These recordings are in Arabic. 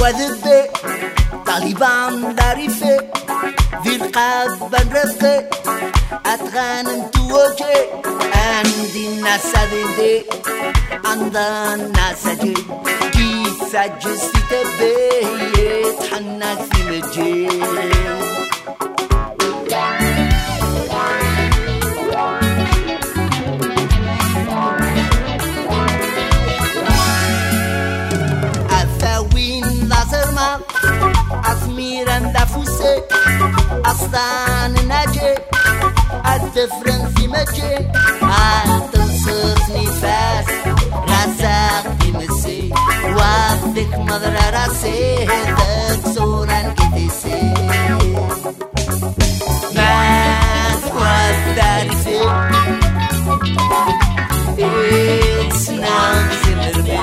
وذبي طالبان داريفي ذي القاب رفقي أتغانم توجي عندي الناس دي عند الناس جي كيسا جستي تبي تحنك في مجي أثميرا دافوسي أصدان ناجي الدفرن في مجي التنصف نفاس راسك بمسي وابدك مضر راسي تكسورا كتسي ما توداري في It's now Zimmerman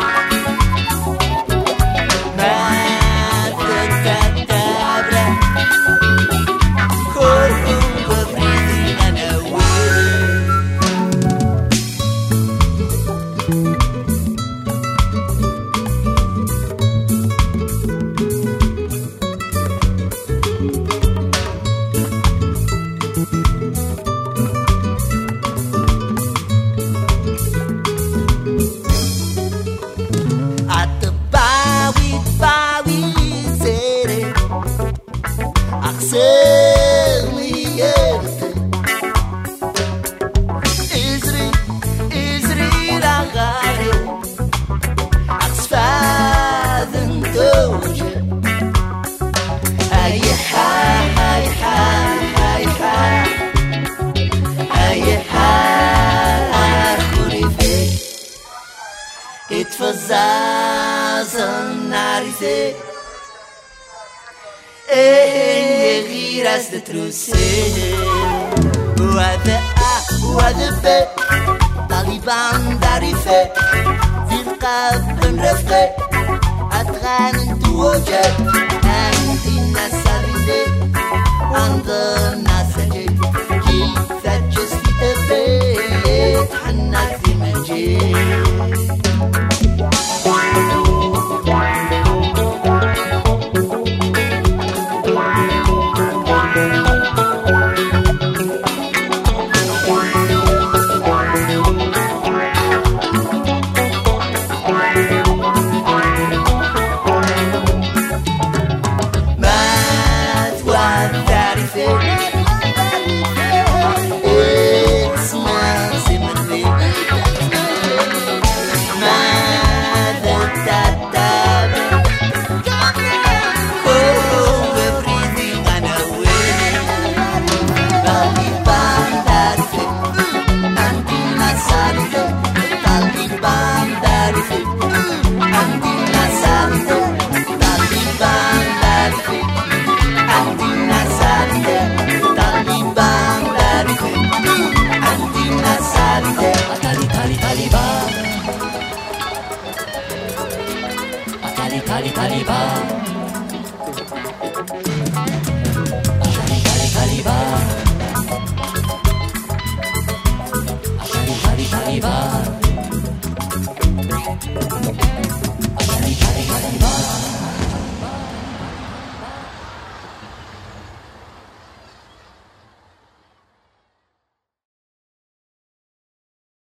اتفزاز الناريزي غير استتروسي وذبي طالبان داريفي في القاب رفقي أتغانم توجد عند الناس دي عند الناس جي كيف جستي تبي تحنك في مجي ما توداري فيك